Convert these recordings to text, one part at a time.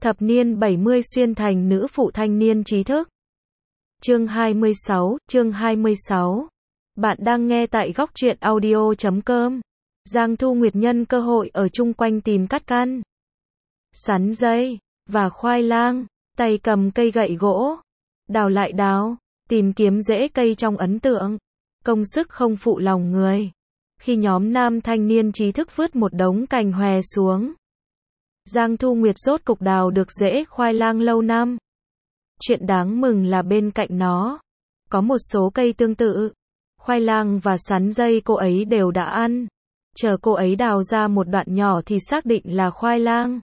Thập niên 70 xuyên thành nữ phụ thanh niên trí thức. Chương 26. Bạn đang nghe tại góc truyện audio.com. Giang Thu Nguyệt nhân cơ hội ở chung quanh tìm cắt căn, sắn dây và khoai lang, tay cầm cây gậy gỗ, đào lại đào, tìm kiếm rễ cây trong ấn tượng, công sức không phụ lòng người. Khi nhóm nam thanh niên trí thức vứt một đống cành hòe xuống, Giang Thu Nguyệt rốt cục đào được rễ khoai lang lâu năm. Chuyện đáng mừng là bên cạnh nó có một số cây tương tự. Khoai lang và sắn dây cô ấy đều đã ăn. Chờ cô ấy đào ra một đoạn nhỏ thì xác định là khoai lang.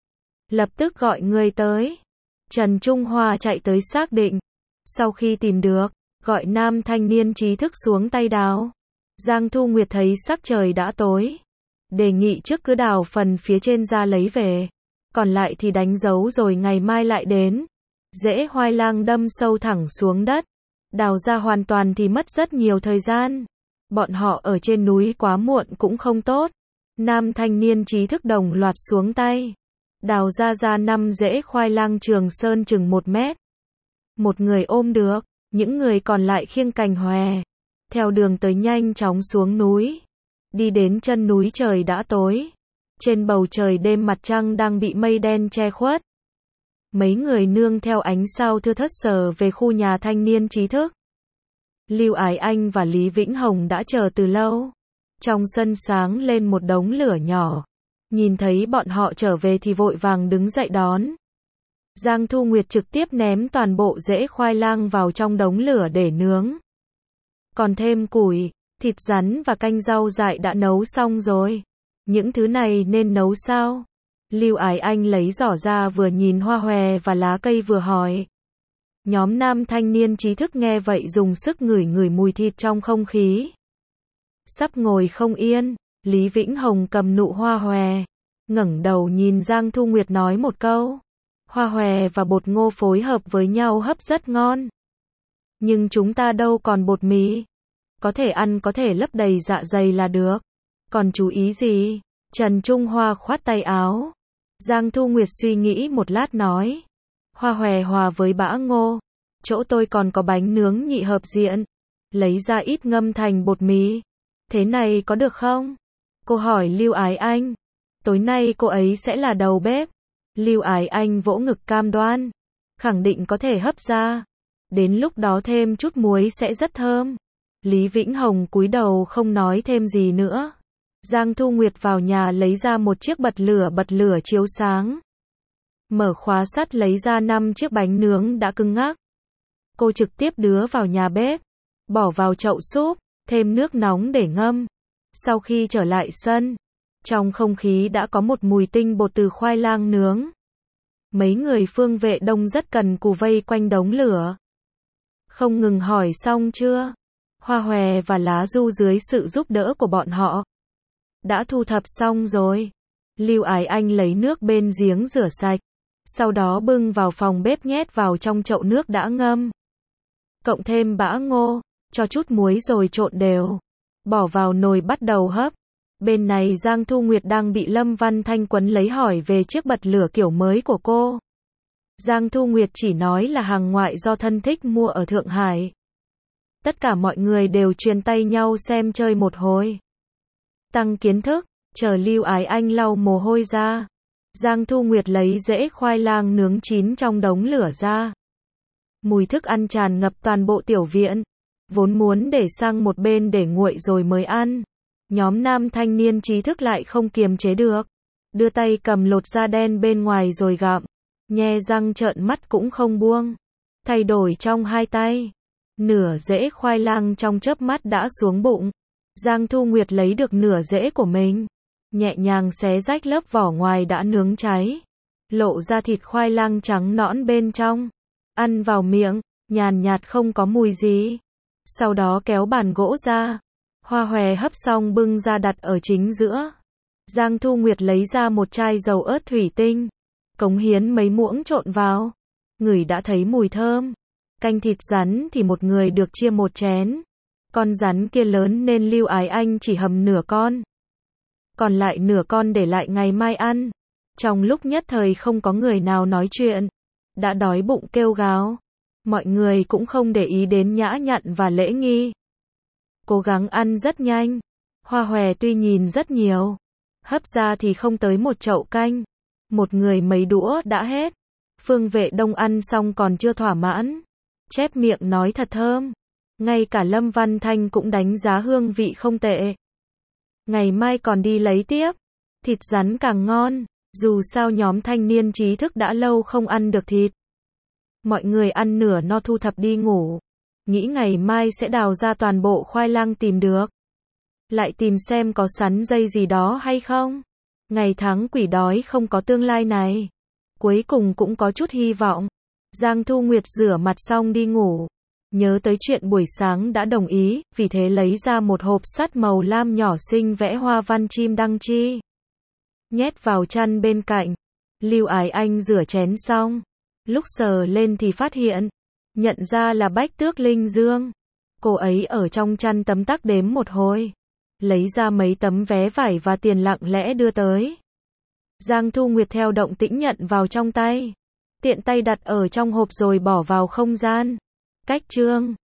Lập tức gọi người tới. Trần Trung Hoa chạy tới xác định. Sau khi tìm được, gọi nam thanh niên trí thức xuống tay đào. Giang Thu Nguyệt thấy sắc trời đã tối, đề nghị trước cứ đào phần phía trên ra lấy về, còn lại thì đánh dấu rồi ngày mai lại đến. Rễ khoai lang đâm sâu thẳng xuống đất, đào ra hoàn toàn thì mất rất nhiều thời gian. Bọn họ ở trên núi quá muộn cũng không tốt. Nam thanh niên trí thức đồng loạt xuống tay, đào ra 5 rễ khoai lang trường sơn chừng 1 mét. Một người ôm được, những người còn lại khiêng cành hòe, theo đường tới nhanh chóng xuống núi. Đi đến chân núi trời đã tối. Trên bầu trời đêm mặt trăng đang bị mây đen che khuất. Mấy người nương theo ánh sao thưa thớt sờ về khu nhà thanh niên trí thức. Lưu Ái Anh và Lý Vĩnh Hồng đã chờ từ lâu. Trong sân sáng lên một đống lửa nhỏ. Nhìn thấy bọn họ trở về thì vội vàng đứng dậy đón. Giang Thu Nguyệt trực tiếp ném toàn bộ rễ khoai lang vào trong đống lửa để nướng. Còn thêm củi, thịt rắn và canh rau dại đã nấu xong rồi. Những thứ này nên nấu sao? Lưu Ái Anh lấy giỏ ra vừa nhìn hoa hòe và lá cây vừa hỏi. Nhóm nam thanh niên trí thức nghe vậy dùng sức ngửi mùi thịt trong không khí. Sắp ngồi không yên, Lý Vĩnh Hồng cầm nụ hoa hòe, ngẩng đầu nhìn Giang Thu Nguyệt nói một câu. Hoa hòe và bột ngô phối hợp với nhau hấp rất ngon. Nhưng chúng ta đâu còn bột mì. Có thể ăn có thể lấp đầy dạ dày là được. Còn chú ý gì? Trần Trung Hoa khoát tay áo. Giang Thu Nguyệt suy nghĩ một lát nói. Hoa hòe hòa với bã ngô. Chỗ tôi còn có bánh nướng nhị hợp diện. Lấy ra ít ngâm thành bột mì. Thế này có được không? Cô hỏi Lưu Ái Anh. Tối nay cô ấy sẽ là đầu bếp. Lưu Ái Anh vỗ ngực cam đoan. Khẳng định có thể hấp ra. Đến lúc đó thêm chút muối sẽ rất thơm. Lý Vĩnh Hồng cúi đầu không nói thêm gì nữa. Giang Thu Nguyệt vào nhà lấy ra một chiếc bật lửa chiếu sáng. Mở khóa sắt lấy ra 5 chiếc bánh nướng đã cứng ngắc. Cô trực tiếp đưa vào nhà bếp, bỏ vào chậu súp, thêm nước nóng để ngâm. Sau khi trở lại sân, trong không khí đã có một mùi tinh bột từ khoai lang nướng. Mấy người Phương Vệ Đông rất cần cù vây quanh đống lửa. Không ngừng hỏi xong chưa? Hoa hòe và lá du dưới sự giúp đỡ của bọn họ đã thu thập xong rồi. Lưu Ái Anh lấy nước bên giếng rửa sạch, sau đó bưng vào phòng bếp nhét vào trong chậu nước đã ngâm. Cộng thêm bã ngô, cho chút muối rồi trộn đều. Bỏ vào nồi bắt đầu hấp. Bên này Giang Thu Nguyệt đang bị Lâm Văn Thanh quấn lấy hỏi về chiếc bật lửa kiểu mới của cô. Giang Thu Nguyệt chỉ nói là hàng ngoại do thân thích mua ở Thượng Hải. Tất cả mọi người đều truyền tay nhau xem chơi một hồi. Tăng kiến thức, chờ Lưu Ái Anh lau mồ hôi ra. Giang Thu Nguyệt lấy rễ khoai lang nướng chín trong đống lửa ra. Mùi thức ăn tràn ngập toàn bộ tiểu viện. Vốn muốn để sang một bên để nguội rồi mới ăn. Nhóm nam thanh niên trí thức lại không kiềm chế được. Đưa tay cầm lột da đen bên ngoài rồi gặm. Nhe răng trợn mắt cũng không buông. Thay đổi trong hai tay. Nửa rễ khoai lang trong chớp mắt đã xuống bụng. Giang Thu Nguyệt lấy được nửa rễ của mình, nhẹ nhàng xé rách lớp vỏ ngoài đã nướng cháy, lộ ra thịt khoai lang trắng nõn bên trong. Ăn vào miệng, nhàn nhạt không có mùi gì. Sau đó kéo bàn gỗ ra, hoa hòe hấp xong bưng ra đặt ở chính giữa. Giang Thu Nguyệt lấy ra một chai dầu ớt thủy tinh, cống hiến mấy muỗng trộn vào. Ngửi đã thấy mùi thơm. Canh thịt rắn thì một người được chia một chén. Con rắn kia lớn nên Lưu Ái Anh chỉ hầm nửa con. Còn lại nửa con để lại ngày mai ăn. Trong lúc nhất thời không có người nào nói chuyện, đã đói bụng kêu gào. Mọi người cũng không để ý đến nhã nhặn và lễ nghi. Cố gắng ăn rất nhanh. Hoa hòe tuy nhìn rất nhiều, hấp ra thì không tới một chậu canh. Một người mấy đũa đã hết. Phương Vệ Đông ăn xong còn chưa thỏa mãn, chép miệng nói thật thơm. Ngay cả Lâm Văn Thanh cũng đánh giá hương vị không tệ. Ngày mai còn đi lấy tiếp. Thịt rắn càng ngon. Dù sao nhóm thanh niên trí thức đã lâu không ăn được thịt. Mọi người ăn nửa no thu thập đi ngủ. Nghĩ ngày mai sẽ đào ra toàn bộ khoai lang tìm được. Lại tìm xem có sắn dây gì đó hay không. Ngày tháng quỷ đói không có tương lai này. Cuối cùng cũng có chút hy vọng. Giang Thu Nguyệt rửa mặt xong đi ngủ. Nhớ tới chuyện buổi sáng đã đồng ý, vì thế lấy ra một hộp sắt màu lam nhỏ xinh vẽ hoa văn chim đăng chi. Nhét vào chăn bên cạnh. Lưu Ái Anh rửa chén xong. Lúc sờ lên thì phát hiện. Nhận ra là Bách Tước Linh Dương. Cô ấy ở trong chăn tấm tắc đếm một hồi. Lấy ra mấy tấm vé vải và tiền lặng lẽ đưa tới. Giang Thu Nguyệt theo động tĩnh nhận vào trong tay. Tiện tay đặt ở trong hộp rồi bỏ vào không gian. Cách chương